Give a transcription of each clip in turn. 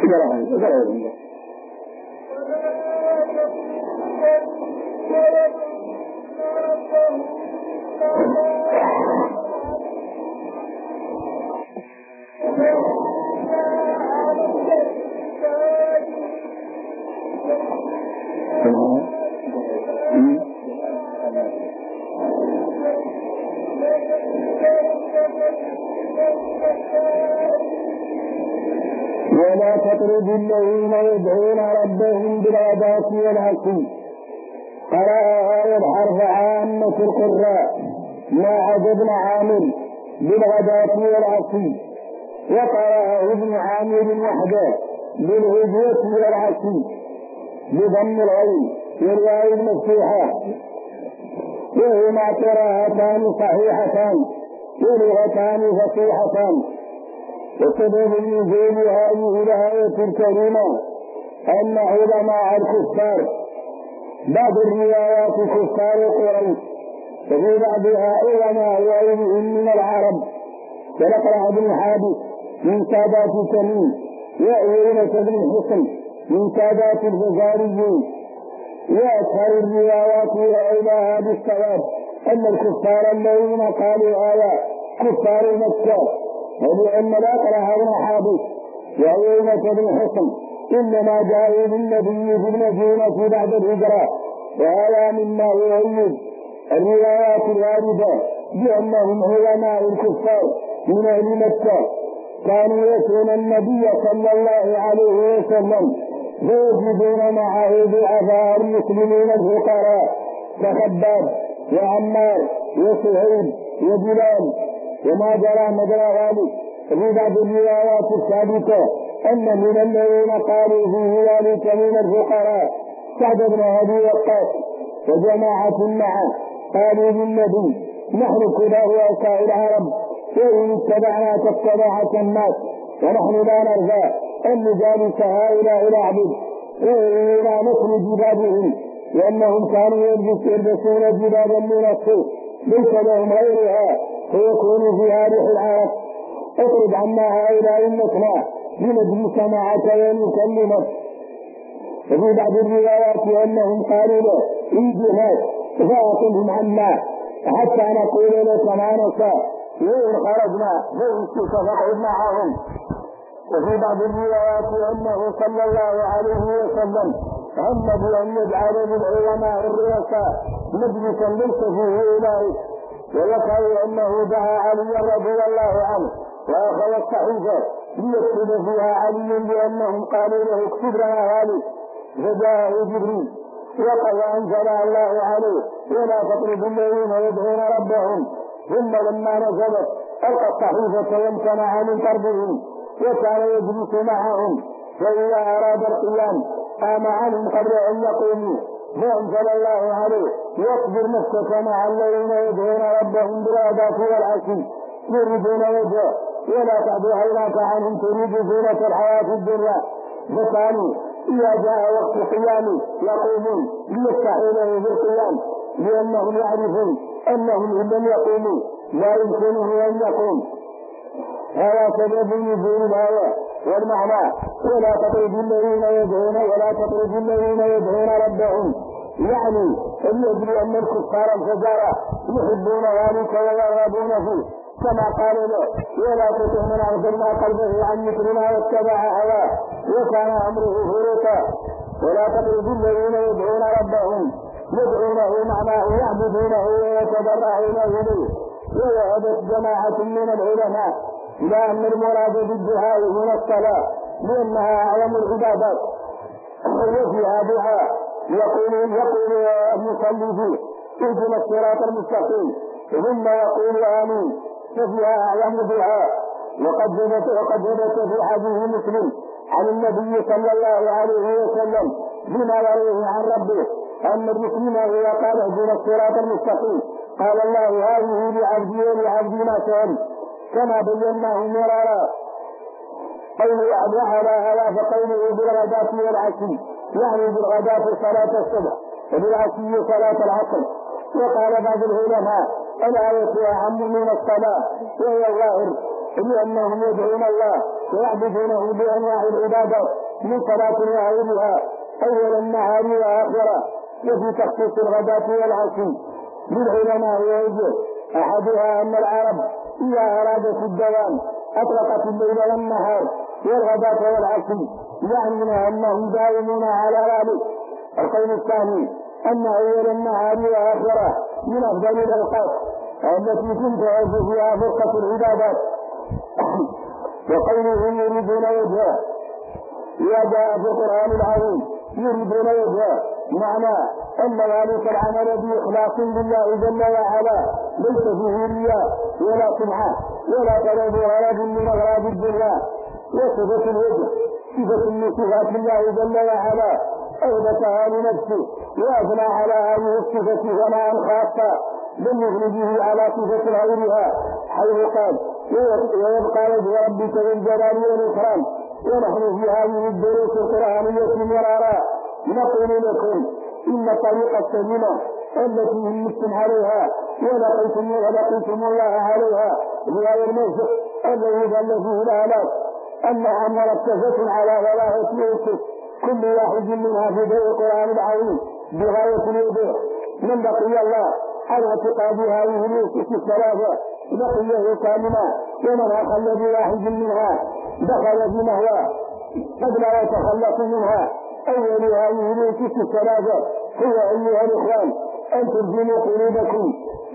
ولا تطرد الذين يدعون ربهم بالغداة والعشي. قرأ الحرف عامة القراء ما عدا ابن عامر بالغداة والعشي، وقرأ ابن عامر وحده بالغدوة والعشي بضم الغين والواو المفتوحة، وهما قراءتان صحيحتان ولغتان فصيحتان. وسبب نزول هذه الآية الكريمة أن علماء الكفار بعض الروايات كفار قريش، وفي بعضها علماء غيرهم من العرب كنقرة بن حابس من سادات تميم، وعيينة بن حصن من سادات الفزاريين. وأكثر الروايات إلى بالصواب أن الكفار الذين قالوا آية كفار مكة، ولأن الأقرع بن حابس وعيينة بن حصن إنما جاءوا بالنبي في المدينة بعد الهجرة، وهذا مما يؤيد الروايات الواردة بأنهم علماء الكفار من أهل مكة كانوا يسألون النبي صلى الله عليه وسلم فيجدون معه ضعفاء المسلمين الفقراء كخباب وعمار وسهيل وبلال، وما جرى مجرى ذلك. في بعض الروايات الثابتة أن من الذين قالوا في ذلك من الفقراء سعد بن أبي وقاص وجماعة معه قالوا للنبي نحن كلاه أوكاء العرب، وإن اتبعنا تتبعة الناس ونحن لا نرجى أن نجالس هؤلاء العبد وإننا نخرج جبابهم، لأنهم كانوا يلبسون جبابا من الصوف ليس لهم غيرها فيكون فيها ريح العرب. اطرد عنا هؤلاء النسمع لنجلس معك ونكلمك. وفي بعض الروايات أنهم قالوا له إيجهاد فأقلهم عنا حتى نقول لك ما نشاء، وإن خرجنا فإنك فاقعد معهم. وفي بعض الروايات أنه صلى الله عليه وسلم هم بأن يجعل للعلماء الرؤساء مجلسا ليس فيه أولئك، وذكروا أنه دعا علي رضي الله عنه وأخذ الصحيفة ليكتب فيها علي بأنهم قالوا له اكتب لنا ذلك، فجاءه جبريل وقد أنزل الله عليه ولا تطرد الذين يدعون ربهم. ثم لما نزلت ألقى الصحيفة وامتنع من طردهم وكان يجلس معهم، فإذا أراد القيام قام عنهم قبل أن يقوموا، فأنزل الله عليه واصبر نفسك مع الذين يدعون ربهم بالغداة والعشي يريدون وجهه ولا تعد عيناك عنهم تريد زينة الحياة الدنيا. فكانوا إذا جاء وقت قيام يقومون ليستحيلوا بالقيام، لأنهم يعرفون أنهم إن لم يقوموا لا يمكنه أن يقوم. هذا سبب نزول الآية والمعنى ولا تطرد الذين يدعون ربهم، يعني أن يدري أن الكفار الفجارة يحبون ذلك ويرغبون فيه، كما قال له ولا تطع من أغفلنا قلبه عن ذكرنا واتبع هواه وكان أمره فرطا. ولا تطرد الذين يدعون ربهم يدعونه معناه يعبدونه ويتضرعون إليه. وذهبت جماعة من العلماء إلى أن المراد بالدعاء من الصلاة لأنها أعظم العبادات وفيها دعاء يقول المصلي فيه اهدنا الصراط المستقيم ثم يقول آمين، ففيها أعظم دعاء. وقد ثبت في حديث مسلم عن النبي صلى الله عليه وسلم بما يرويه عن ربه أن المسلم إذا قال اهدنا الصراط المستقيم قال الله هذه لعبدي ولعبدي ما سأل، كما بيناه مرارا. قوله على هذا فقوله بالغداة والعشي يعني بالغداة صلاة الصبح وبالعشي صلاة العصر. وقال بعض العلماء الآية أعم من الصلاة، وهي ظاهر لأنهم يدعون الله ويعبدونه بأنواع العبادات من صلاة وغيرها أول النهار وآخره، وفي تخصيص الغداة والعشي للعلماء وجه. أحدها أن العرب إذا أرادت الدوام أطلقت الليل والنهار والغداة والعشي، يعني أنهم دائمون على ذلك. القول الثاني أن أول النهار وآخره من أفضل الأوقات التي تنتهز فيها فرصة العبادات. وقولهم يريدون وجهه إذا جاء في القرآن العظيم يريدون وجهه معنى أن ذلك العمل بإخلاص لله جل وعلا ليس فيه رياء ولا سمعة ولا طلب غرض من أغراض الدنيا. وصفة الوجه صفة من صفات الله جل وعلا أثبتها لنفسه وأثنى على هذه الصفة ثناء خاصا لم يغن به على صفة غيرها، حيث قال ويبقى وجه ربك ذو الجلال والإكرام. ونحن في هذه الدروس القرآنية مرارا نقول لكم إن الطريقة السليمة التي همتم عليها ولقيتم الله عليها بهذا الموسف الذي ظل فيه الآلاف أنها مركزة على ثلاثة أسس كل واحد منها في ضوء القرآن العظيم بغاية الوضوح. من بقي الله على اعتقاد هذه الأسس الثلاثة بقيه كاملا، ومن أخل بواحد منها دخل بمهوى قد لا يتخلص منها. أول هذه الأسس الثلاثة هو أيها الإخوان أن تلزموا قلوبكم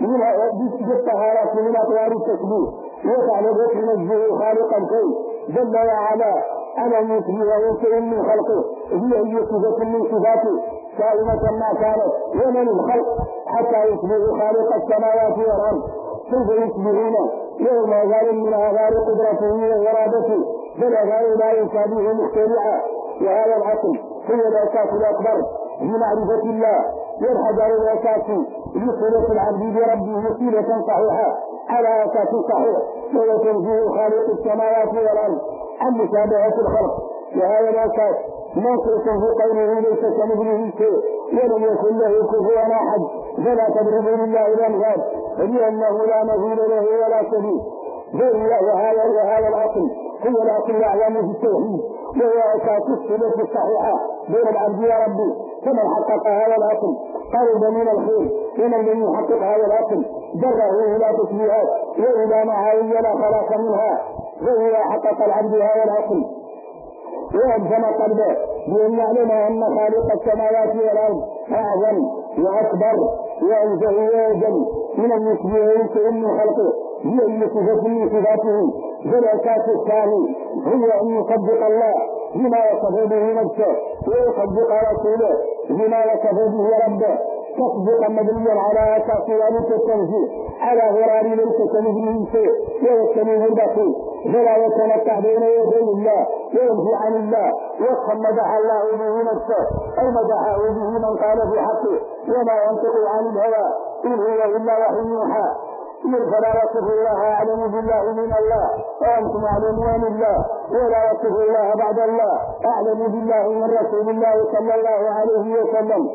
بالطهارة من أطوار التسبيح وتعلموا تنزهوا خالق الكون جل وعلا على أن يشبه شيء من خلقه هي أي صفة من صفاته كائنة ما كانت ومن الخلق حتى يشبه خالق السماوات والأرض. كيف يشبهون يوم ذلك من آثار قدرته وإرادته بل لا يشابه مخترعا. وهذا العقل هو الأساس الأكبر لمعرفة الله والحجر الأساسي لصلة العبد بربه صلة صحيحة على أساس صحيح وهو تنزيه خالق السماوات والأرض عن مشابهة الخلق. وهذا الأساس ناصرة في قوله ليس كمثله شيء ولم يكن له كفوا أحد، فلا تضربوا لله الأمثال لأنه لا مثيل له ولا شبيه. وهذا العقل هو العقل الأعظم في التوحيد وهو أساس الصلة الصحيحة بين العبد وربه. فمن حقق هذا العقل قرب من الخير، ومن لم يحقق هذا العقل جره إلى تشبيهات وإلى معاوية لا خلاص منها. وهو حقق العبد هذا العقل وأبزم قلبه بأن يعلم أن خالق السماوات والأرض أعظم وأكبر وأنزه وأجل من أن يشبهه شيء من خلقه هي أن صفة من صفاته. فالأساس الثاني هو أن يصدق الله بما وصف به نفسه ويصدق رسوله بما وصف به ربه تصدق مبنيا على أساس ذلك التنزيه على غرار ليس كمثله شيء وهو السميع البصير. فلا يتمتع بين يدي الله وينفي عن الله وصفا مدح الله به نفسه أو مدحه به من قال في حقه وما ينطق عن الهوى إن هو إلا وحي يوحى. فلا يصف الله أعلم بالله من الله وأنتم أعلمون الله، ولا يصف الله بعد الله أعلم بالله من رسول الله صلى الله عليه وسلم.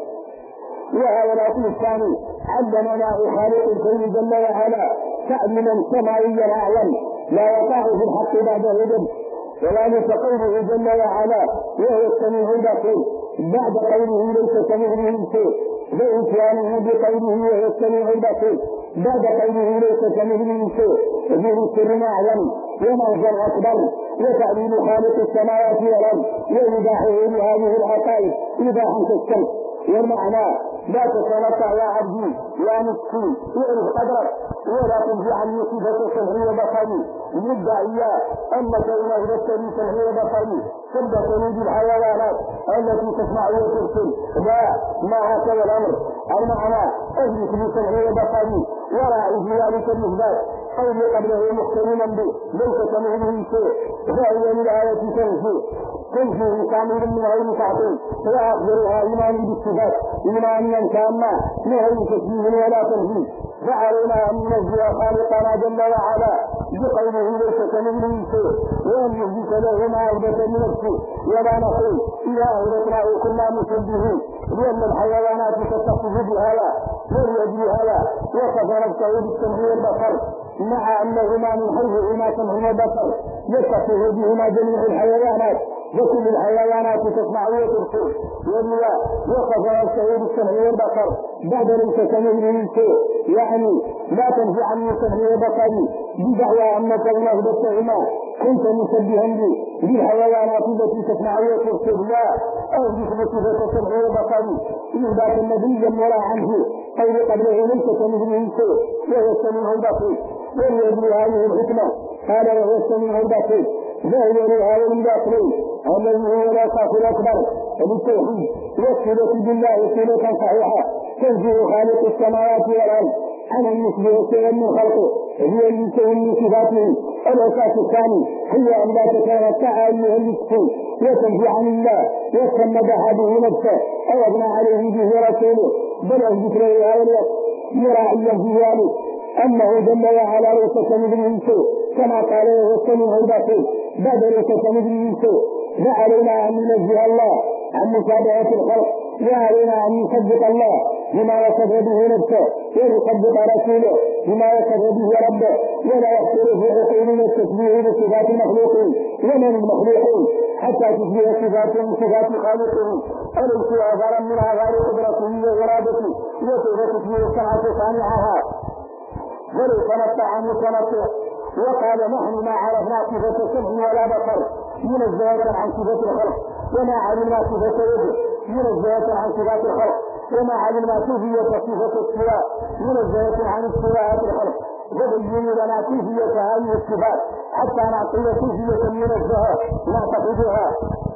وهذا الأصل الثاني علمنا خالق الكون جل وعلا تعليما سماويا أعلم لا يقع في الحق بعد هدى. وذلك قوله جل وعلا وهو السميع البصير بعد قوله ليس كمثله شيء، بإتيانه بقوله وهو السميع البصير بعد قوله ليس كمثله شيء فيه سر أعلم ومرجع أكبر وتعليل خالق السماوات والأرض وإيضاحه لهذه الحقائق إيضاحا كالشمس. والمعنى لا تتمتع يا عبدي يا مسكين اعرف قدرك ولا تنفي عني صفة سمعي وبصري مدعيا أنك إن أهدت لي سمعي وبصري صدقني بالحيوانات التي تسمع وترسل. لا، ما هكذا الأمر. المعنى أهلك لي سمعي وبصري ولا أجي ذلك المهدات قولي قبله مختلما به ليس كمثله شيء. فهي للآية تنفي كامل من غير تعطيل وأخبرها إيمان بالصفات إيمانا تاما من غير تشبيه ولا تنفيذ. فعلينا أن ننزل خالقنا جل وعلا بقوله ليس كمثله شيء وأن نثبت له ما أثبت لنفسه ولا نقول إذا أهلكناه كنا مشبهين لأن الحيوانات تتصف بهذا ولأجل هذا وصف نفسه بالسمع والبصر مع أنهما من حيث ما سمع والبصر يتصف بهما جميع الحيوانات، وكل الحيوانات تسمع وتبصر والله وصف الشهيد السمع والبصر بعد ليس كمثله شيء، يعني لا تنفع عن السمع والبصر بدعوى انك الله بتهما كنت مشبها بالحيوانات التي تسمع وتبصر، لا او بصفه السمع والبصر اثبات النبي ولا عنه قول قبله ليس كمثله شيء وهو السميع البصير. وليجري هذه الحكمه قال وهو السميع البصير ظاهر هذا الباطل الذي هو الاساس الاكبر بالتوحيد والصله بالله صله صحيحه تنزيه خالق السماوات والارض عن المثل شيئا من خلقه هي من شيء من صفاته. الاساس الثاني هي ان لا تتمتع ايها المسكين وتنفي عن الله وتمدح به نفسه او ابنى عليه به رسوله بل اثبت له هذا الوقت مراعيا في ذلك انه جل وعلا ليس كمثله شيء كما قال وهو السميع البصير بعد ليس كمثله شيء. فعلينا ان ننزه الله عن مشابهه الخلق وعلينا ان نصدق الله بما وصف به نفسه ونصدق رسوله بما وصف به ربه ولا يحصل في عقولنا التشبيه بصفات المخلوقين ومن المخلوقين حتى تشبه صفاتهم صفات خالقهم أليس أثرا من آثار قدرته وإرادته وصفة تشبه الصنعة صانعها وليس نطع متنطع. وقال نحن ما عرفنا صفة السمع ولا بصر منزهة عن صفة الخلق وما علمنا صفة وجه منزهة عن صفات الخلق وما علمنا كيفية صفة السواء منزهة عن السواءات الخلق. وبين لنا كيفية هذه الصفات حتى نعطي كيفية منزهة نعتقدها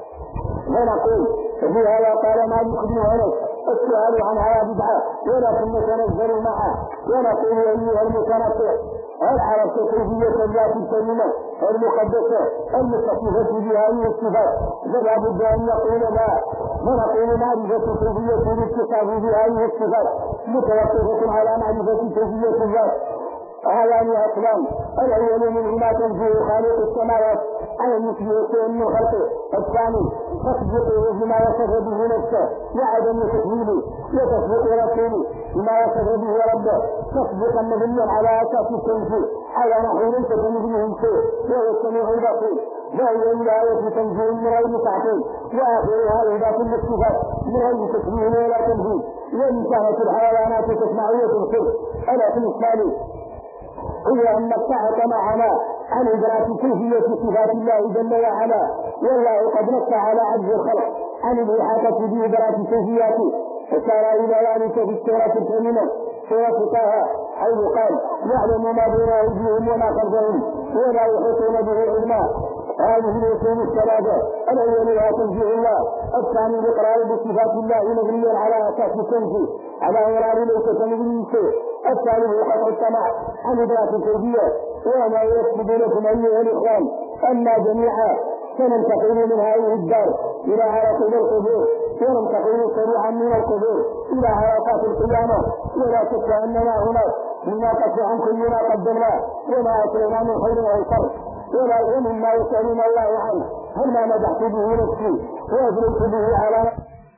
ونقول في هذا قال مالك بن انس السؤال عن هذا بدعة ولكن نتنزل معه ونقول ايها المتنطع هل عرفت كيفية الذات الكريمة المقدسة المتصفة بهذه الصفات؟ فلا بد ان نقول لا ونقول معرفة كيفية الاتصاف بهذه الصفات متوقفة على معرفة كيفية الذات. هذان اصلان الاول منهما تنزيه خالق السماوات على المثل شيء من خلقه، الثاني تصديقه بما وصف به نفسه وعدم تكذيبه وتصديق رسوله بما وصف به ربه تصديقا مبنيا على اساس التنزيه على نحو ليس كمثله شيء وهو السميع البصير. وهي الآية تنزيه من غير تعطيل واخرها اثبات الصفات من غير تشبيه ولا تنزيه. وان كانت الحيوانات تسمع وتبصر الا في الثالث هي أن الصحة معنا عن إدراك كيفية صفات الله جل وعلا، والله قد نص على عجز الخلق عن الإحاطة بإدراك كيفياته فصار إلى ذلك في السورة الكريمة سورة طه حيث قال يعلم ما بين أيديهم وما خلفهم ولا يحيطون به علما. هذه الأصول الثلاثة الأولها تنزيه الله، الثاني الإقرار بصفات الله مبنيا على أساس التنزيه على إقرار ليس كمثله شيء، الثالث قطع السمع عن إدراك الكيفية. وما يثبت لكم أيها الإخوان أن جميعا سننتقل من هذه الدار إلى عرصات القبور وننتقل سريعا من القبور إلى عرصات القيامة، ولا شك أننا هناك مما قد عن كل ما قدمناه وما أتينا من خير أو شر ولا ومما يسألون الله عنه هل ما مدحت به نفسي وأجلت به على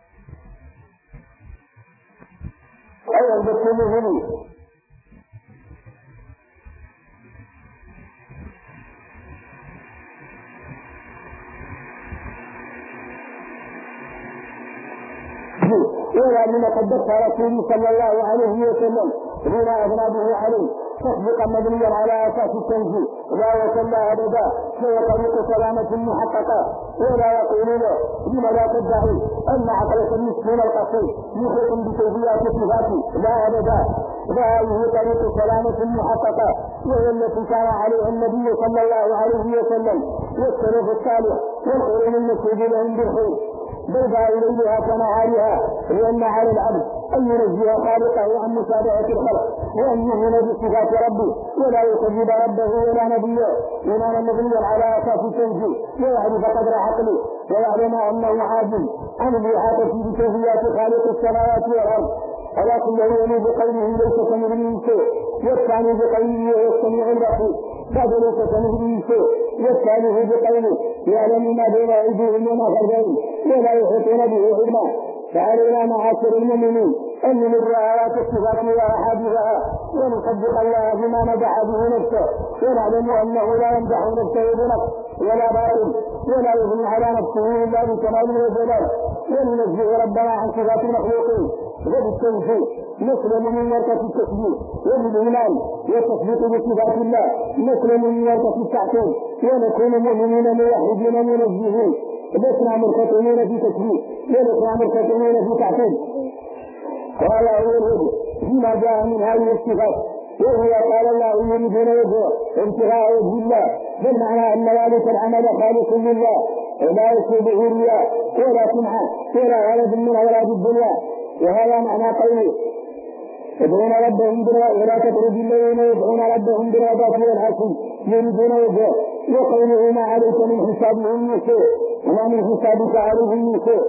أو البت مهني ولا من قدرت رسوله صلى الله عليه وسلم بما أثنى به عليه تصديقا مبنيا على أساس التنزيه لا وصلى أبدا فهي طريق سلامة محققة. ولا يقولون لما لا تدعي أن عقلك المسكين القصير يخلق بكيفيات صفاته لا أبدا، فهذه طريق سلامة محققة وهي التي كان عليها النبي صلى الله عليه وسلم والسلف الصالح والقرون المسجد لهم بالخير بل إليها كمعاليها، لأن على العبد أن ينزه خالقه عن متابعة الخلق وأن يؤمن بصفات ربه ولا يكذب ربه ولا نبيه إيمانا مبنيا على أساس التنزيه ويعرف قدر عقله ويعلم أنه عاجز عن الإحاطة بكيفيات خالق السماوات والأرض، ولكن يؤمن بقوله ليس كمثله شيء، والثاني بقوله هو السميع البصير بعد ليس كمثله شيء، والثالث بقوله يعلم ما بين أيديهم وما خلفهم ولا يحيطون به علما. فعلينا معاشر المؤمنين أن نمر آيات الصفات وأحاديثها ونصدق الله بما مدح به نفسه ونعلم أنه لا يمدح نفسه بنفس ولا باطل ولا يثني على نفسه إلا بكمال وجلال وننزه ربنا عن صفات المخلوقين وبالتوحيد نسلم من ورطة التشبيه وبالإيمان والتصديق بصفات الله نسلم من ورطة التعقيد ونكون مؤمنين موحدين منزهين لسنا مرتكبين في تشبيه ولسنا مرتكبين في تعقيد. قال أولهم فيما جاء من هذه الصفات وهو قال الله يريدون وجهه ابتغاء وجه الله بل معنى أن ذلك العمل خالص لله ولا يصيبه رياء ولا سمعة ولا ولد من أولاد الدنيا. وهذا معنى قوله يدعون ربهم ولا تطرد الذين يدعون ربهم بالغداة والعشي يريدون وجهه. وقوله ما عليك من حسابهم من شيء وما من حسابك عليهم من شيء.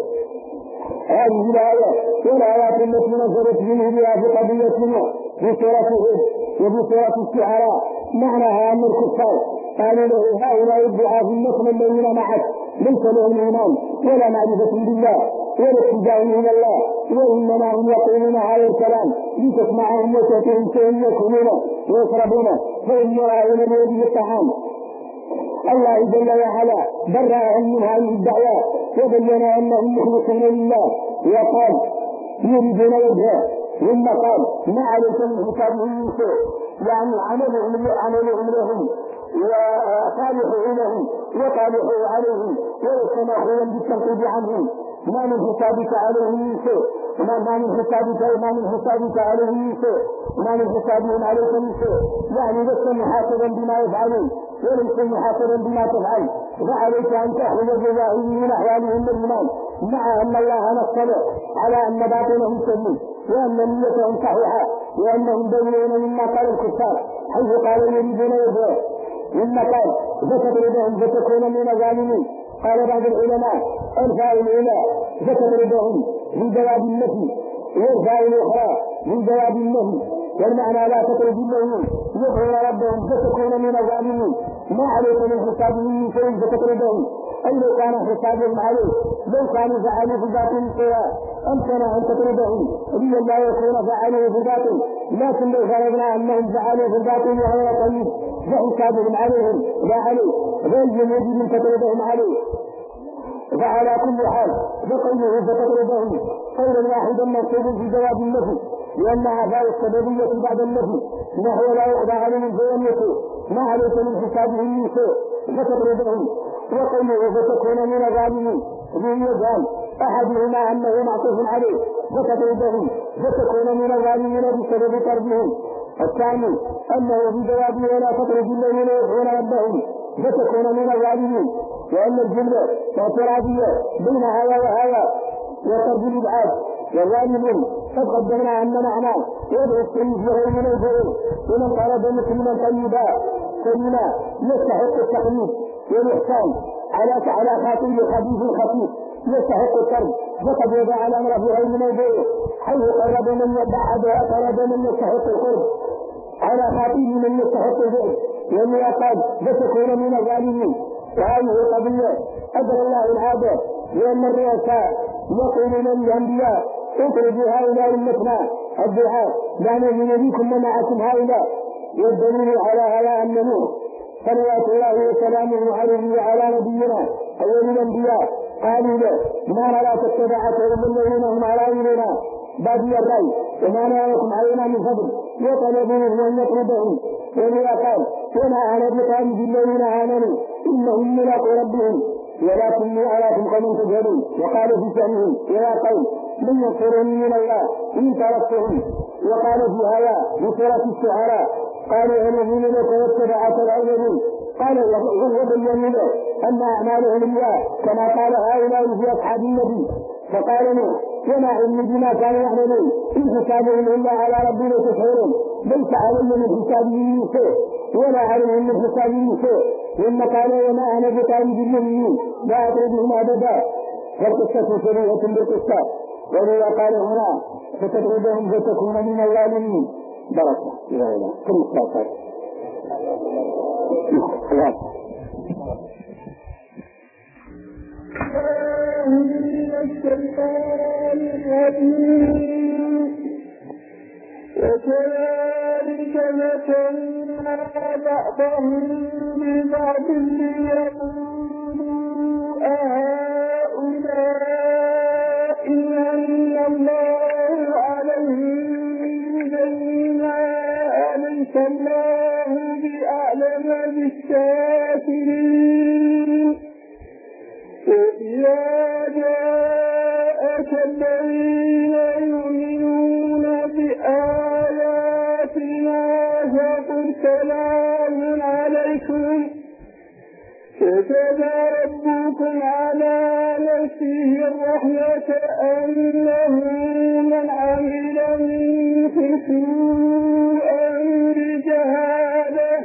هذه الآية والآيات التي نزلت منه بها في قضية نوح في سورة هود وفي سورة الشعراء معناها أن الكفار قالوا له هؤلاء الدعاة في النصر الذين معك ليس لهم إيمان ولا معرفة بالله ولا اتجاه إلى الله وإنما هم يقولون هذا الكلام لتسمعهم وتأتيهم شيء يأكلون ويشربون فإن يراعون بيده الطعام. الله جل وعلا برأهم من هذه الدعوة وبين أنهم مخلصون لله وقال يريدون وجهه ثم قال ما عليك من حسابهم من شيء يعني عملهم لهم وصالحوا لهم وصالحوا عليهم ويستمعون بالتنقيب عنهم ما من حسابك عليهم من شيء ما من حسابك عليهم من شيء ما من حسابهم عليك من شيء يعني لست محاسبا بما يفعلون وليس محاسبا بما تفعل فعليك أن تأخذ الجزائر من أحوالهم الإيمان مع أن الله نصله على أن باطنهم سليم وأن نيتهم صحيحة وأنهم بينون مما قال الكفار حيث قالوا يريدون وجهه ثم قال فتطردهم فتكون من الظالمين. قال بعض العلماء الفاء الأولى فتطردهم من جواب النفي والفاء الأخرى من جواب النهي والمعنى لا تطرد الذين يدعون ربهم فتكون من الظالمين ما عليك من حسابهم من شيء فتطردهم أي لو كان حسابهم عليه لو كانوا فعلوا في باطل سواء أمكنا أن تطردهم إلا لا يكون فعلوا في باطل لكن لو فرضنا أنهم فعلوا في باطل وغير طيب فحسابهم عليهم لا عليه غير يجب أن تطردهم عليه. فعلى كل حال بقوله فتطردهم قولا واحدا منصوب في جواب النفي لأنها فاء السببية بعد النفي نحو لا يقضى عليهم فيملكوا ما عليك من حسابهم من شيء فتطردهم. وقوله فتكون من الظالمين بوجهان أحدهما أنه معطوف عليه فتطردهم فتكون من الظالمين بسبب طردهم. الثاني أنه بجواب ولا تطرد الذين يدعون ربهم فتكون من الظالمين وأن الجملة اعتراضية بين هذا وهذا وطرد الإبعاد والظالمين قد قدمنا أن معناه يدعو السيد غير من الجرم ومن طلب مسلما طيبا سليما يستحق التقليد والإحسان على خاتم الخبيث الخفيف يستحق الطرد فقد وضع الأمر في غير من الجرم حيث قرب من يبعد وأقرب من يستحق القرب على خاتم من يستحق الجرم والميقات فتكون من الظالمين. وهذه قضية أدرى الله العادة لأن الرؤساء يقولون للأنبياء اطردوا هؤلاء المثنى الدعاء لا نؤمن بكم ومعكم هؤلاء. والدليل على هذا أن نوح صلوات الله وسلامه عليه وعلى نبينا أول الأنبياء قالوا له ما نرى تتبعك الذين هم على أمرنا بادي الرأي وما نراكم علينا من فضل وطلبوا منه أن يطردهم. وهو قال وما أنا بطالب الذين آمنوا إنهم ملاقوا ربهم ولكني أراكم قوم تجهلون. وقال في شأنهم يا قوم من ينصرني من الله إن تركتهم. وقال في هذا بسورة الشعراء قالوا الذين لك واتبعك الأولين قال وبين له أن أعمالهم رياء كما قال هؤلاء في أصحاب النبي. فقال نوح وما علم بما كانوا يعملون إن حسابهم إلا على ربنا تشعرون ليس علي من حسابهم من شيء ولا عليهم من حسابهم من شيء. ثم قال وما أنا بطالب المؤمنين لا أطردهم أبدا. فالقصة شبيهة بالقصة. ولذا قال هنا فتطردهم فتكون من الظالمين. بركة إلى إله كل الصلاة من الشيطان الرجيم بعضهم ببعض ليقولوا أهؤلاء من الله عليهم بيننا أليس الله بأعلم بالشاكرين وإذا جاءك الذين يؤمنون بآياتنا فقل سلام عليكم كتب ربكم على نفسه الرحمة أنه من عمل منكم سوءا بجهالة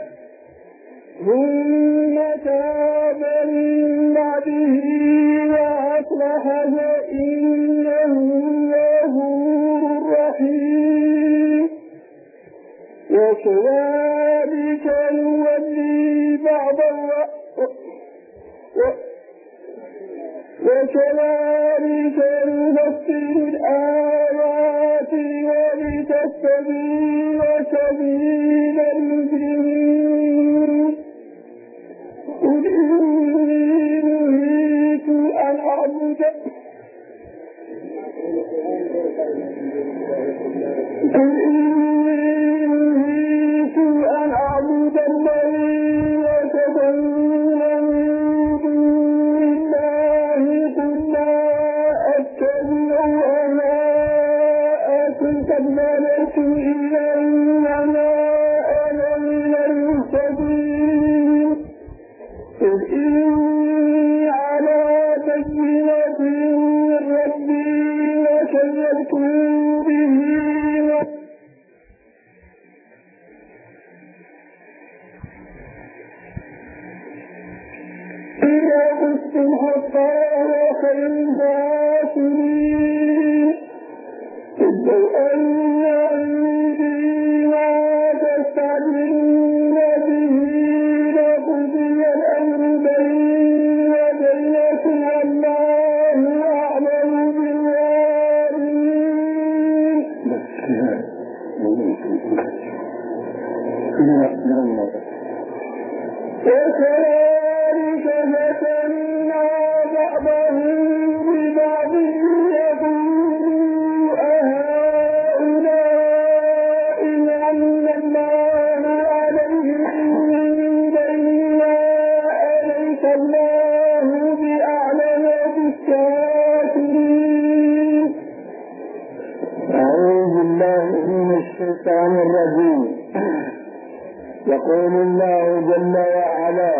ثم تاب من بعده وأصلح فإنه غفور رحيم وكذلك نولي بعض وكذلك نفسر الآيات ولتستبين سبيل المجرمين قل إني نهيت أن أعبد الذي يتبين من دون الله قل لا أتبع أهواءكم قد بلغت إذا إنما أنا من المهتدين قل إني على بينة من ربي وكذبتم به إذا قلتم حتى وخير الفاسرين لو أن عندي ما تستعجلون به لقضي الأمر بيني وبينكم والله أعلم بالظالمين. وكذلك فتنا بعضهم ببعض ليقولوا أهؤلاء من الله عليهم من بيننا أليس الله بأعلم بالشاكرين. أعوذ بالله من الشيطان الرجيم. يقول الله جل وعلا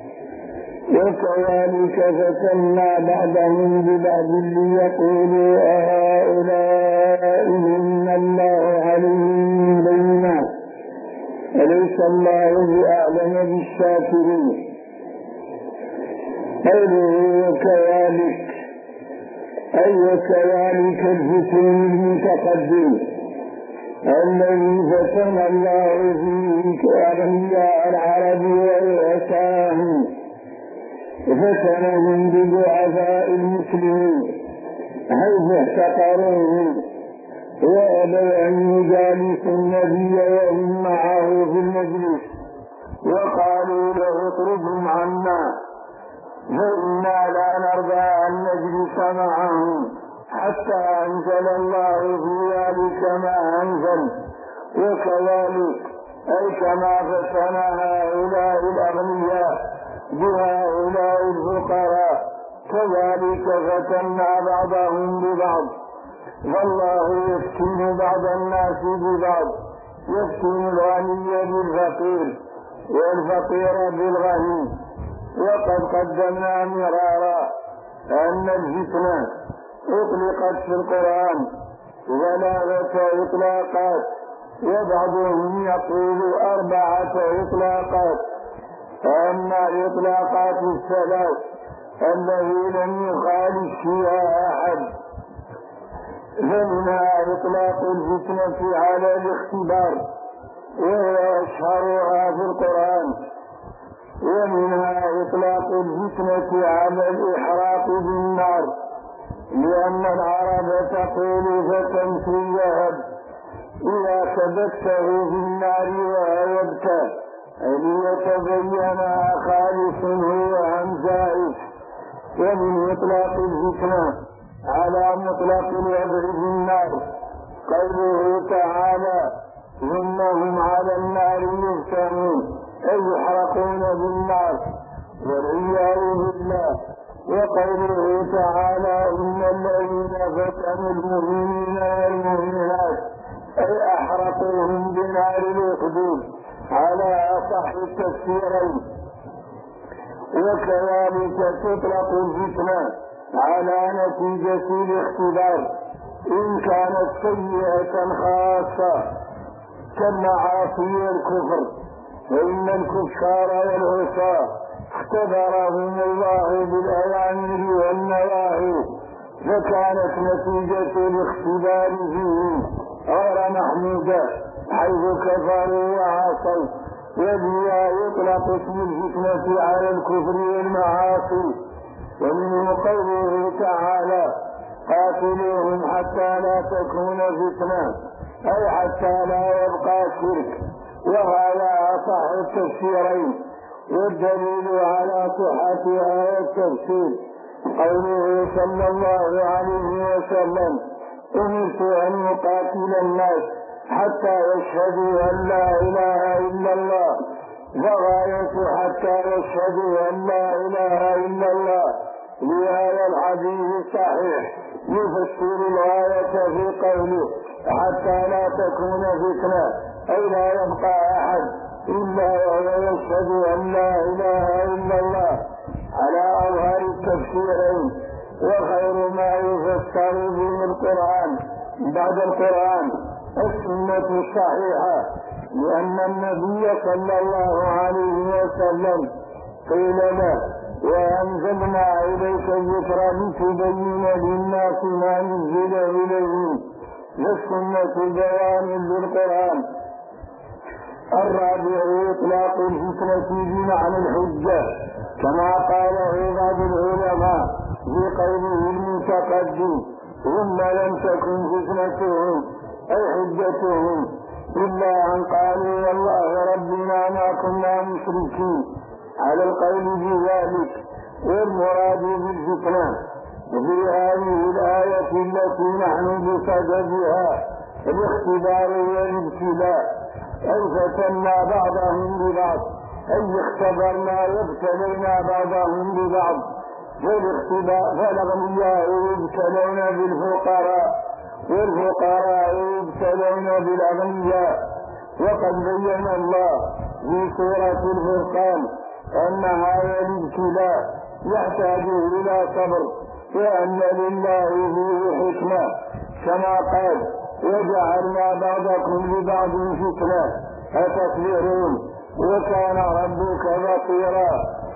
وكذلك فتنا بعضهم ببعض ليقولوا أهؤلاء من الله عليهم بيننا أليس الله بأعلم بالشاكرين. قوله وكذلك أي وكذلك الفتن المتقدم الذي فتن الله فيه أغنياء العرب ورؤساهم وفتنهم بضعفاء المسلمين حيث احتقروهم وأبوا أن يجالسوا النبي وهم معه في المجلس وقالوا له اطردهم عنا فإنا لا نرضى أن نجلس معهم حتى أنزل الله في ذلك ما أنزل. وكذلك أي كما فتن هؤلاء الأغنياء بهؤلاء الفقراء كذلك فتنا بعضهم ببعض والله يفتن بعض الناس ببعض يفتن الغني بالفقير والفقير بالغني. وقد قدمنا مرارا أن الفتنة أطلقت في القرآن 3 إطلاقات وبعضهم يقول 4 إطلاقات. أما الإطلاقات 3 الذي لم يخالف فيها أحد فمنها إطلاق الفتنة على الاختبار وهو أشهرها في القرآن، ومنها إطلاق الفتنة على الإحراق بالنار لأن العرب تقول فتمشي الذهب إذا كبته في النار وهيبته ليتبين خالص هو أم زائف. ومن إطلاق الفتنة على مطلق الوضع في النار قوله تعالى ثم هم على النار يفتنون أي يحرقون بالنار والعياذ بالله. وقوله تعالى إن الذين فتنوا المؤمنين والمؤمنات أي أحرقوهم بنار الأخدود على أصح التفسيرين. وكذلك تطلق الفتنة على نتيجة الاختبار إن كانت سيئة خاصة كالمعاصي والكفر، فإن الكفار والعصاة اختبرهم الله بالأوامر والنواهي فكانت نتيجة الاختبار فيهم غير محمودة حيث كفروا وعصوا. وبها يطلق اسم الفتنة على الكفر والمعاصي. ومنه قوله تعالى قاتلوهم حتى لا تكون فتنة أي حتى لا يبقى شرك، وهذا أصح التفسيرين. والدليل على صحتها التفسير قوله صلى الله عليه وسلم أمرت أن أقاتل الناس حتى يشهدوا أن لا إله إلا الله. فغاية حتى يشهدوا أن لا إله إلا الله لهذا الحديث الصحيح يفسر الغاية في قوله حتى لا تكون فتنة أي لا يبقى أحد إلا وهو يشهد أن لا إله إلا الله على أظهر التفسيرين. وخير ما يفسر به القرآن بعد القرآن السنة الصحيحة، لأن النبي صلى الله عليه وسلم قيل له وأنزلنا إليك الذكر لتبين للناس ما نزل إليهم، والسنة بيان للقرآن. الرابع إطلاق الفتنة بمعنى الحجة كما قاله بعض العلماء في قوله المتقدم ثم لم تكن فتنتهم أي حجتهم إلا أن قالوا والله ربنا ما كنا مشركين على القول بذلك. والمراد بالفتنة وفي هذه الآية التي نحن بصددها الاختبار والابتلاء أي فتنا بعضهم ببعض أي اختبرنا وابتلينا بعضهم ببعض. فالأغنياء يبتلون بالفقراء والفقراء يبتلون بالأغنياء. وقد بين الله في سورة الفرقان أن هذا الابتلاء يحتاج إلى صبر وأن لله فيه حكمة كما قال وجعلنا بعضكم لبعض فتنة أتصبرون وكان ربك بصيرا.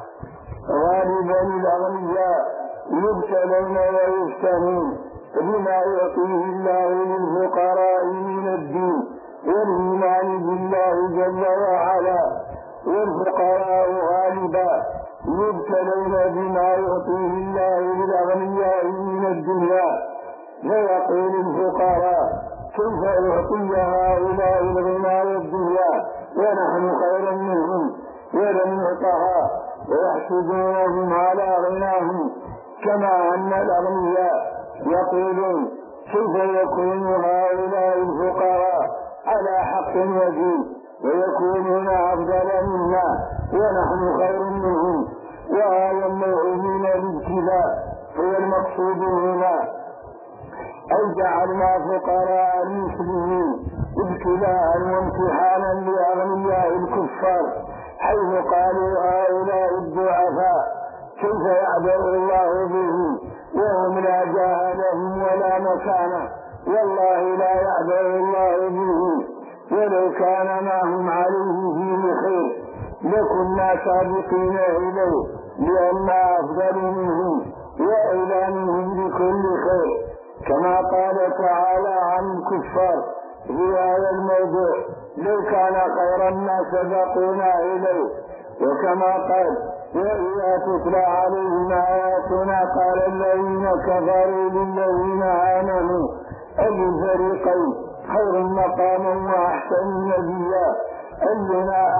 غالبا الأغنياء يبتلون ويفتنون بما يعطيه الله للفقراء من الدين والإيمان بالله جل وعلا. والفقراء غالبا يبتلون بما يعطيه الله للأغنياء من الدنيا. فيقول الفقراء كيف يعطي هؤلاء الغنى والدنيا ونحن خير منهم ولم نعطها، ويحسدونهم على غناهم. كما أن الأغنياء يقولون كيف يكون هؤلاء الفقراء على حق ودين ويكونون أفضل منا ونحن خير منهم. وهذا النوع من الابتلاء هو المقصود هنا أي جعلنا فقراء المسلمين ابتلاء وامتحانا لأغنياء الكفار حيث قالوا هؤلاء الضعفاء كيف يعبر الله بهم وهم لا جاه لهم ولا مكانه. والله لا يعبر الله بهم ولو كان ما هم عليه فيه خير لكنا سابقين إليه لأننا أفضل منهم وأولى منهم بكل خير. كما قال تعالى عن الكفار في هذا الموضوع لو كان خيرا ما سبقونا إليه. وكما قال وإذا تتلى عليهم آياتنا قال الذين كفروا للذين آمنوا أي الفريقين خير مقاما وأحسن نبيا أينا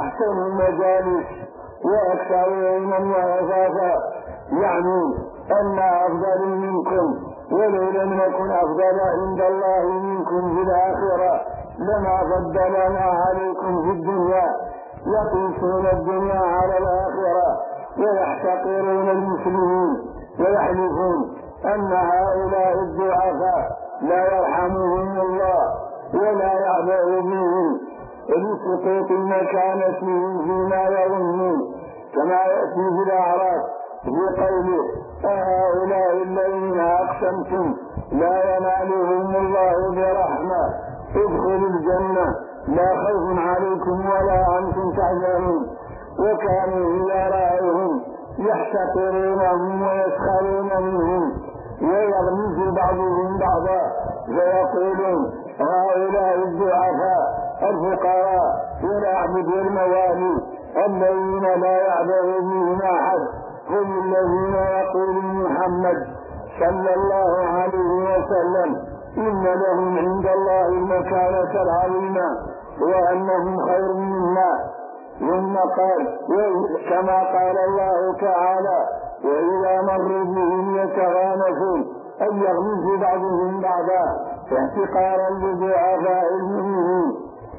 وأحسن المجالس وأكثر علما وعفافا، يعني أن أفضل منكم، ولو لم نكن أفضل عند الله منكم في الآخرة لما فضلنا عليكم في الدنيا. يقيسون الدنيا على الآخرة ويحتقرون المسلمين ويحلفون أن هؤلاء الضعفاء لا يرحمهم الله ولا يعبأ بهم لسقوط مكانتهم فيما يظنون، كما يأتي في الأعراف في قوله أهؤلاء الذين أقسمتم لا ينالهم الله برحمة ادخلوا الجنة لا خوف عليكم ولا أنتم تحزنون. وكانوا إذا رأوهم يحتقرونهم ويسخرون منهم ويغمز بعضهم بعضا فيقولون هؤلاء الضعفاء الفقراء والأعبد والموالي الذين لا يعبأ بهم أحد هم الذين يقول محمد صلى الله عليه وسلم إن لهم عند الله المكانة العظيمة وأنهم خير منا. ثم قال كما قال الله تعالى وإذا مروا بهم يتغامزون أن يغمز بعضهم بعضا احتقارا لضعفاء المؤمنين.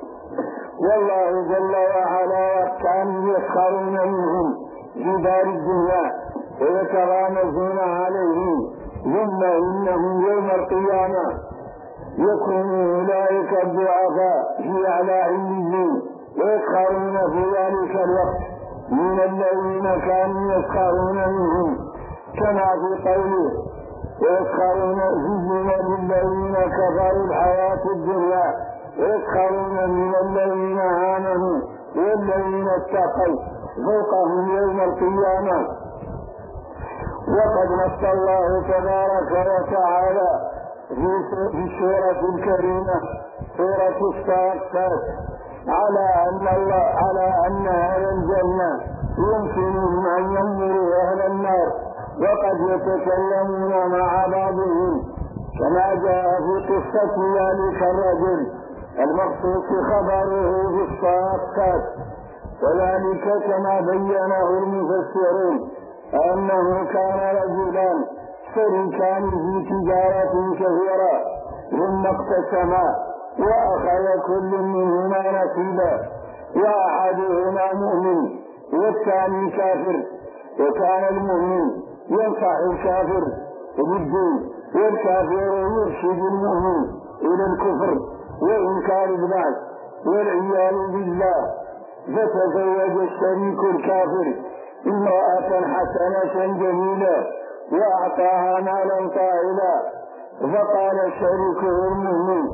والله جل وعلا كانوا يسخرون منهم في دار الدنيا ويتغامزون عليهم، ثم إنهم يوم القيامة يكون أولئك الضعفاء في أعلى عليين ويسخرون في ذلك الوقت من الذين كانوا يسخرون منهم، كما في قوله ويسخرون زين للذين كفروا الحياة الدنيا ويسخرون من الذين آمنوا والذين اتقوا فوقهم يوم القيامة. وقد نص الله تبارك وتعالى في السورة الكريمة سورة الصافات على أن أهل الجنة يمكنهم أن ينظروا أهل النار وقد يتكلمون مع بعضهم، كما جاء في قصة ذلك الرجل المخصوص خبره في الصافات. وذلك كما بينه المفسرون أنه كان رجلان شريكان في تجارة كثيرة ثم اقتسما وأخذ كل منهما نصيبا، وأحدهما مؤمن والثاني كافر، وكان المؤمن ينصح الكافر بالدين والكافر يرشد المؤمن إلى الكفر وإنكار البعث والعياذ بالله. فتزوج الشريك الكافر امرأة حسنة جميلة وأعطاها مالا طائلا، فقال شريكه المؤمن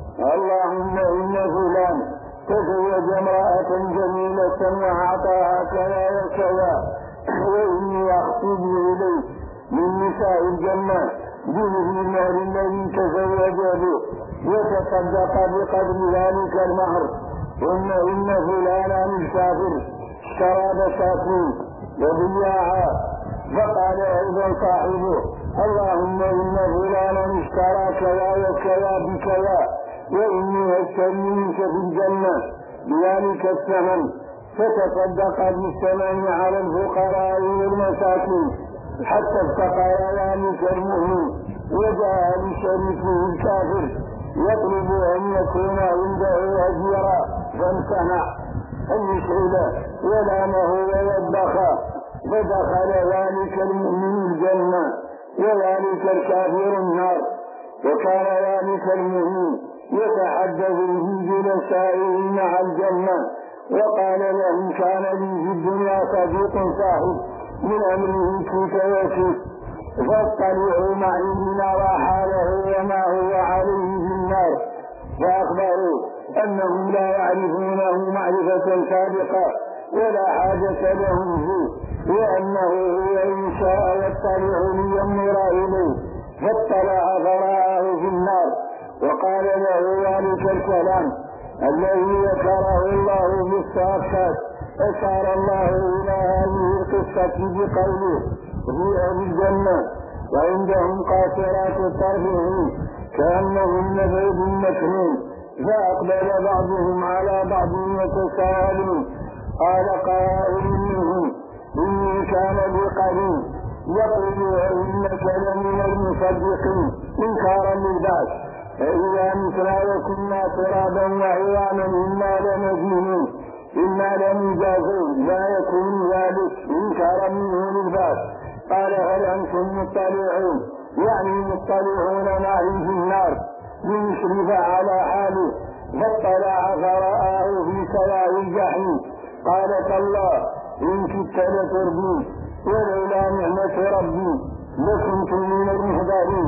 اللهم إن فلان تزوج امرأة جميلة وأعطاها كذا وكذا وإني أخطب إليه من نساء الجنة به المهر الذي تزوج به وتصدق بقدر ذلك المهر، ثم إن فلانا الكافر اشترى بساتين وبياعا. فقال أيضا صاحبه اللهم إن فلانا اشترى كذا وكذا بكذا وإني أشتري منك في الجنة بذلك الثمن، فتصدق بالثمن على الفقراء والمساكين حتى افتقر ذلك المؤمن، وجاء لشريكه الكافر يطلب أن يكون عنده أجيرا فامتنع أن يشعله ولامه ووبخه، فدخل ذلك المؤمن الجنة وذلك الكافر النار. وكان ذلك المؤمن يتحدث بجلسائه مع الجنة وقال لهم كان لي في الدنيا صديق صاحب من أمره كيف وكيف، فاطلعوا معي لنرى حاله وما هو عليه في النار، فأخبروا أنهم لا يعرفونه معرفة سابقة ولا حاجة لهم فيه، وأنه هو إن شاء يطلع لينظر إليه، فاطلع فرآه في النار وقال له ذلك الكلام الذي ذكره الله في الصافات. أشار الله إلى هذه القصة بقوله في أهل الجنة وعندهم قاصرات الطرف كأنهن بيض مكنون، فأقبل بعضهم على بعض يتساءلون قال قائل منهم إني كان لي قرين يقول إنك لمن المصدقين إنكارا للبعث فإذا متنا وكنا ترابا وعظاما إنا لمدينون إنا لمجازون لا يكون ذلك إنكارا منه للبعث. قال هل أنتم مطلعون يعني مطلعون معي في النار ليشرف على حاله فاطلع فرآه في سواء الجحيم قال تالله إن كدت لتردين ولولا نعمة ربي لكنت من المهدرين.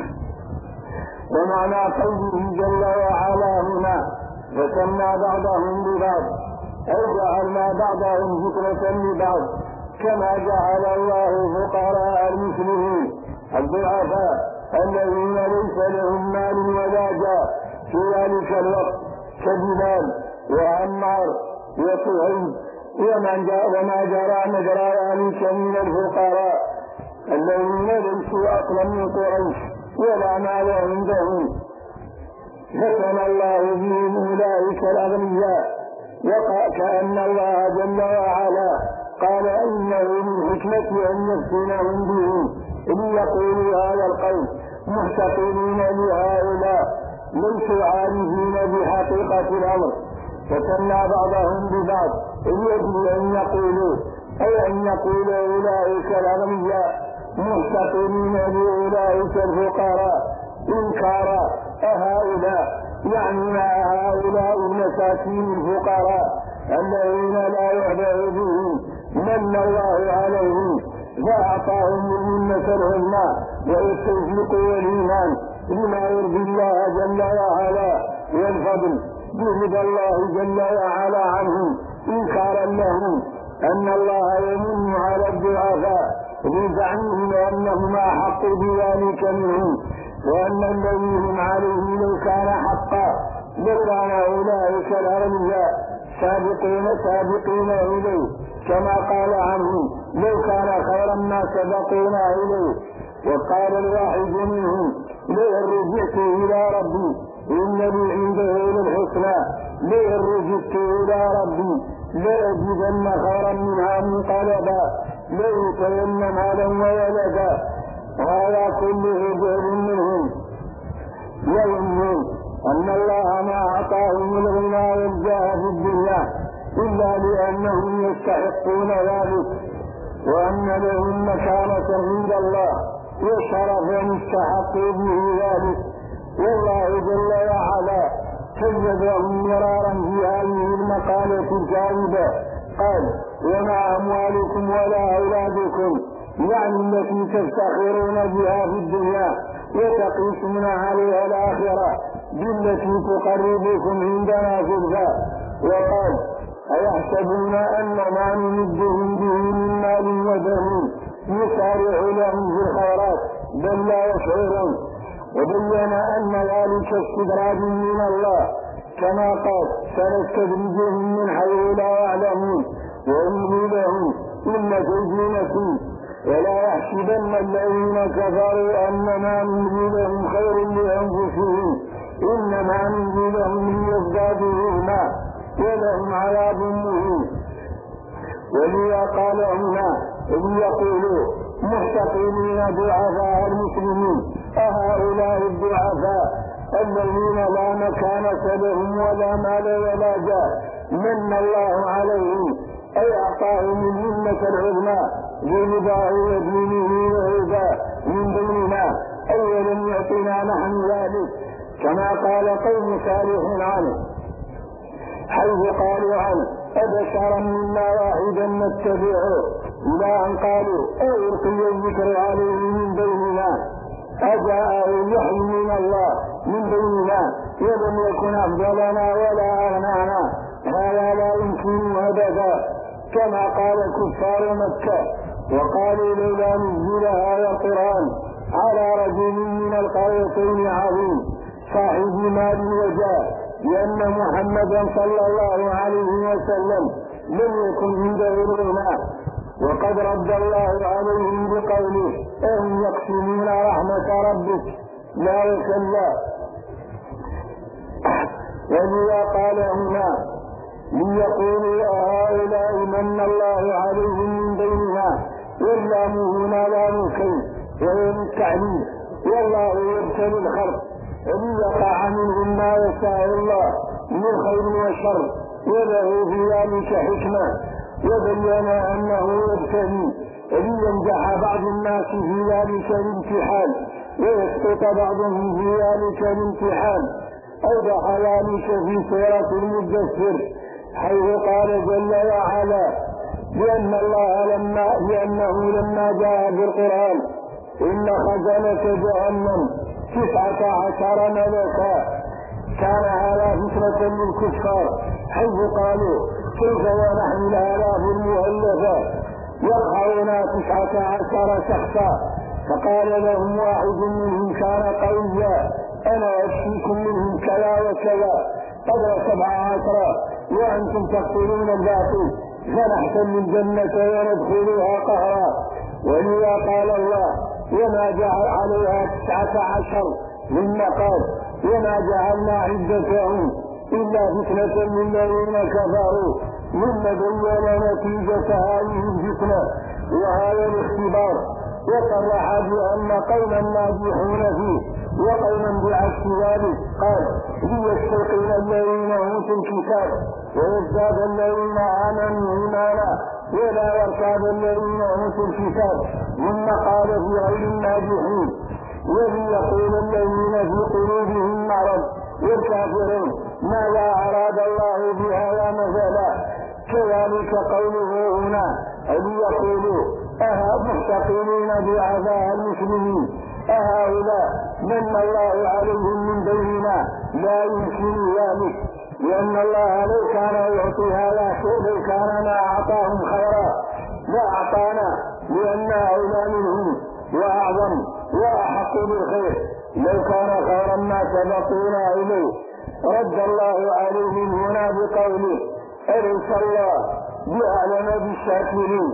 ومعنى قوله جل وعلا هنا فسمى بعضهم ببعض أي جعلنا بعضهم ذكرة لبعض كما جعل الله فقراء المسلمين الضعفاء الذين ليس لهم مال ولا جاه في ذلك الوقت كبلال وعمار وصهيب وما جرى مجرى ذلك من الفقراء الذين ليسوا أصلا من قريش ولا مال عندهم فتن الله بهم أولئك الأغنياء وكأن الله جل وعلا قال إنه من حكمة أن يفتنهم به ليقولوا هذا القول محتقرين لهؤلاء ليسوا عارفين بحقيقة الأمر فتنا بعضهم ببعض يجب أن يقولوا أي أن يقول أولئك الأغنياء محتقرين لأولئك الفقراء إنكارا أهؤلاء يعني مع هؤلاء المساكين الفقراء الذين لا يعبأ بهم من الله عليهم فأعطاهم المنة العظمى والتصديق والإيمان لما يرضي الله جل وعلا والفضل برضا الله جل وعلا عنهم إنكارا لهم أن الله يمن على الضعفاء بزعمهم أنهم أحق بذلك منهم وأن الذي هم عليه لو كان حقا لكان أولئك الأغنياء سابقين إليه كما قال عنهم لو كان خيرا ما سبقونا إليه. وقال الواحد منهم لئن رجعت إلى ربي إن لي عنده للحسنى لئن رجعت إلى ربي لأجدن خيرا منها منقلبا لأوتين مالا وولدا. وهذا كله جهل منهم يظنون أن الله ما أعطاهم الغنى والجاه في الدنيا إلا لأنهم يستحقون ذلك وأن لهم مكانة عند الله وشرفا استحقوا به ذلك. والله جل وعلا كذبهم مرارا في هذه المقالة الكاذبة قال وما أموالكم ولا أولادكم يعني التي تفتخرون بها في الدنيا وتقيسون عليها الآخرة بالتي تقربكم عندنا زلفى. وقال أيحسبون أن ما نمدهم به من مال وبنين يسارع لهم في الخيرات بل لا يشعرون. وبين أن ذلك استدراج من الله كما قال سنستدرجهم من حيث لا يعلمون وأملي لهم إن كيدي ولا يحسبن الذين كفروا أنما نملي لهم خير لأنفسهم إنما نملي لهم ليزدادوا إثما ولهم عذاب مهين. ولذا قال هنا إذ يقولوا محتقرين ضعفاء المسلمين أهؤلاء الضعفاء الذين لا مكانة لهم ولا مال ولا جاه من الله عليهم أي أعطاهم المنة العظمى برضاه ودينه وهداه من بيننا أي لم يعطنا نحن ذلك كما قال قوم صالح عنه حيث قالوا عنه أبشرا منا واحدا نتبعه إلى أن قالوا ألقي الذكر عليه من بيننا أجاءه الوحي من الله من بيننا ولم يكن أفضلنا ولا أغنانا هذا لا يمكن أبدا كما قال كفار مكة وقالوا لولا نزل هذا القرآن على رجل من القريتين عظيم صاحب مال وجاه لأن محمدا صلى الله عليه وسلم لم يكن عنده الغنى. وقد رد الله عليهم بقوله أهم يقسمون رحمة ربك لا وكلا. ولذا قال هنا ليقولوا هؤلاء من الله عليهم من بيننا، واللام هنا لام كي وهي للتعليل، والله يبتلي الخلق ليقع منهم ما يشاء الله من خير وشر، وله في ذلك حكمة، وبين أنه يبتلي لينجح بعض الناس في ذلك الامتحان ويسقط بعضهم في ذلك الامتحان. أوضح ذلك في سورة المدثر حيث قال جل وعلا لأنه لما جاء في القرآن إن خزنة جهنم 19 ملكا، كان هذا فتنة للكفار حيث قالوا كيف ونحن الآلاف المؤلفة يرخعون 19 شخصا، فقال لهم واحد منهم كان قويا أنا أشفيكم منهم كذا وكذا قدر 17 وأنتم تقتلون الباطل فنحتل الجنة وندخلها قهرا. ولذا قال الله وما جعل عليها 19 مما قال وما جعلنا عدتهم إلا فتنة للذين كفروا، ثم بين نتيجة هذه الفتنة وهذا الاختبار، وصرح بأن قوما ناجحون فيه وقوما بعكس ذلك. قال ليستيقن الذين أوتوا الكتاب ويزداد الذين آمنوا إيمانا ولا يرتاب الذين أوتوا الكتاب، ثم قال في غير الناجحين وليقول الذين في قلوبهم مرض والكافرون ماذا أراد الله بهذا مثلا. كذلك قوله هنا ليقولوا محتقرين بعذاب المسلمين أهؤلاء من الله عليهم من بيننا، لا يمكن ذلك، لأن الله لو كان يعطي هذا شيء لو كان ما أعطاهم خيرا لا أعطانا، لأن هؤلاء منهم وأعظم وأحق بالخير، لو كان خيرا ما سبقونا إليه. رد الله عليهم هنا بقوله أليس الله بأعلم بالشاكرين.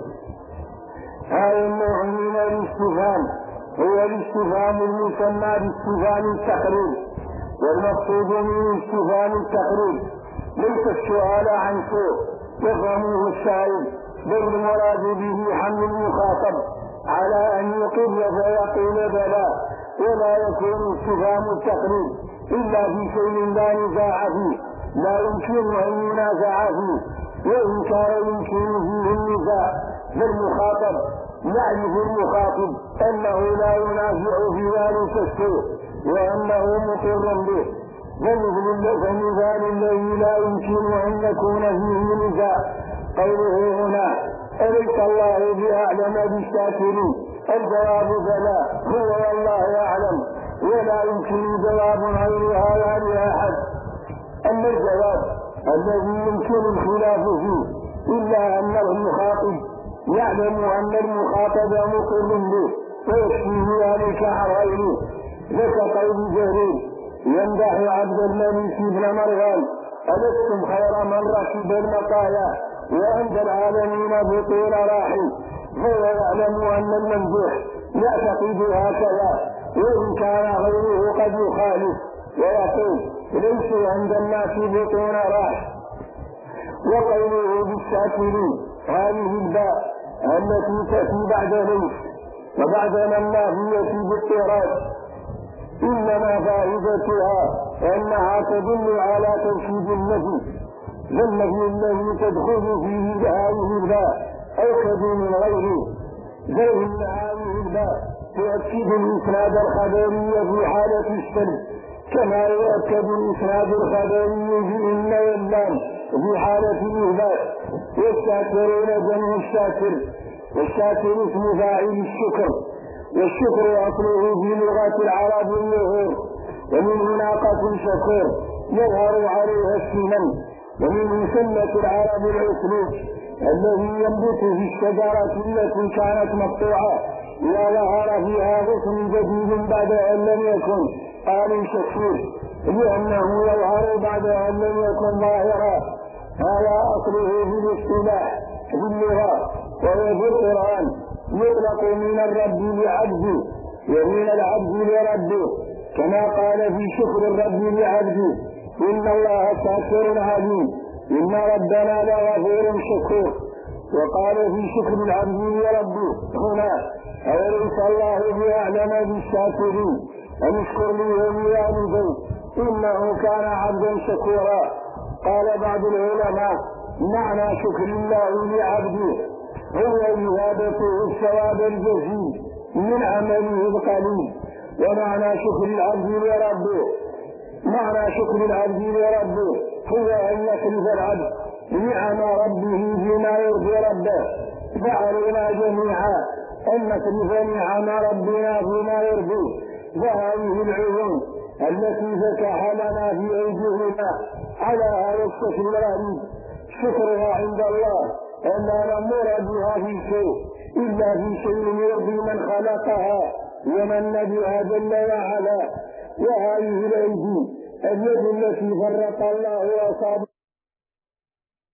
هذا النوع من الاستفهام هو الاستفهام المسمى باستفهام التقرير، والمقصود من استفهام التقرير ليس السؤال عن شيء يفهمه السائل، بل المراد به حمل المخاطب على أن يقر فيقول بلى، ولا يكون استفهام التقرير إلا في شيء لا نزاع فيه، لا يمكن أن ينازع فيه، وإن كان يمكن فيه النزاع فالمخاطب يعرف المخاطب أنه لا ينازع في ذلك الشيء وأنه مقر به، فمثال الذي لا يمكن أن يكون فيه نزاع قوله هنا أليس الله بأعلم بالشاكرين. الجواب بلى، هو والله يعلم، ولا يمكن جواب غير هذا لأحد. أما الجواب الذي يمكن الخلاف فيه إلا أن المخاطب يعلم أن المخاطب مقر به ويكفيه ذلك عن غيره. لك قول جهريل يمدح عبد الملك بن مروان ألستم خير من ركب المطايا وعند العالمين بطول راحي، فهو يعلم أن الممدوح يعتقد هكذا وإن كان غيره قد يخالف ويقول ليسوا عند الناس بطول راح. وقوله بالشاكرين هذه الباء التي تأتي بعد ليس وبعد النافية بالطيرات إنما فائدتها أنها تدل على توكيد النفي، فالنفي الذي تدخل فيه هذه الباء أوكد من غيره، زي أن هذه الباء تؤكد الإسناد الخبري في حالة السلب كما يؤكد الإسناد الخبري في إن واللام في حالة الإهبات. والشاكرون جمع الشاكر، والشاكر اسم فاعل الشكر، والشكر أصله في لغة العرب الظهور، ومن ناقة شكور يظهر عليها السمن، ومن سنة العرب الأسلوب الذي ينبت في الشجرة التي كانت مقطوعة إذا ظهر فيها غصن جديد بعد أن لم يكن قالوا شكور، لأنه يظهر بعد أن لم يكن ظاهرا. هذا أصله في الاصطلاح في اللغة، وهو في القرآن يطلق من الرب لعبده ومن العبد لربه، كما قال في شكر الرب لعبده إن الله شاكر عليم. إن ربنا لغفور شكور. وقال في شكر العبد لربه هنا: أوليس الله بأعلم بالشاكرين أن اشكر لي ولوالدي إنه كان عبدا شكورا. قال بعض العلماء: معنى شكر الله لعبده هو إهابته الثواب الجزيل من عمله القليل. ومعنى شكر العبد لربه هو أن يخلف العبد نعم ربه بما يرضي ربه. فعلينا جميعا أن نخلف نعم ربنا بما يرضي. فهذه العيون التي فتح لنا في أيديهما على هذا الشكل الغريب شكرها عند الله أن لا نمر بها في شيء إلا في شيء يرضي من خلقها ومن بها جل وعلا. وهذه الأيدي اليد التي فرق الله أصابعها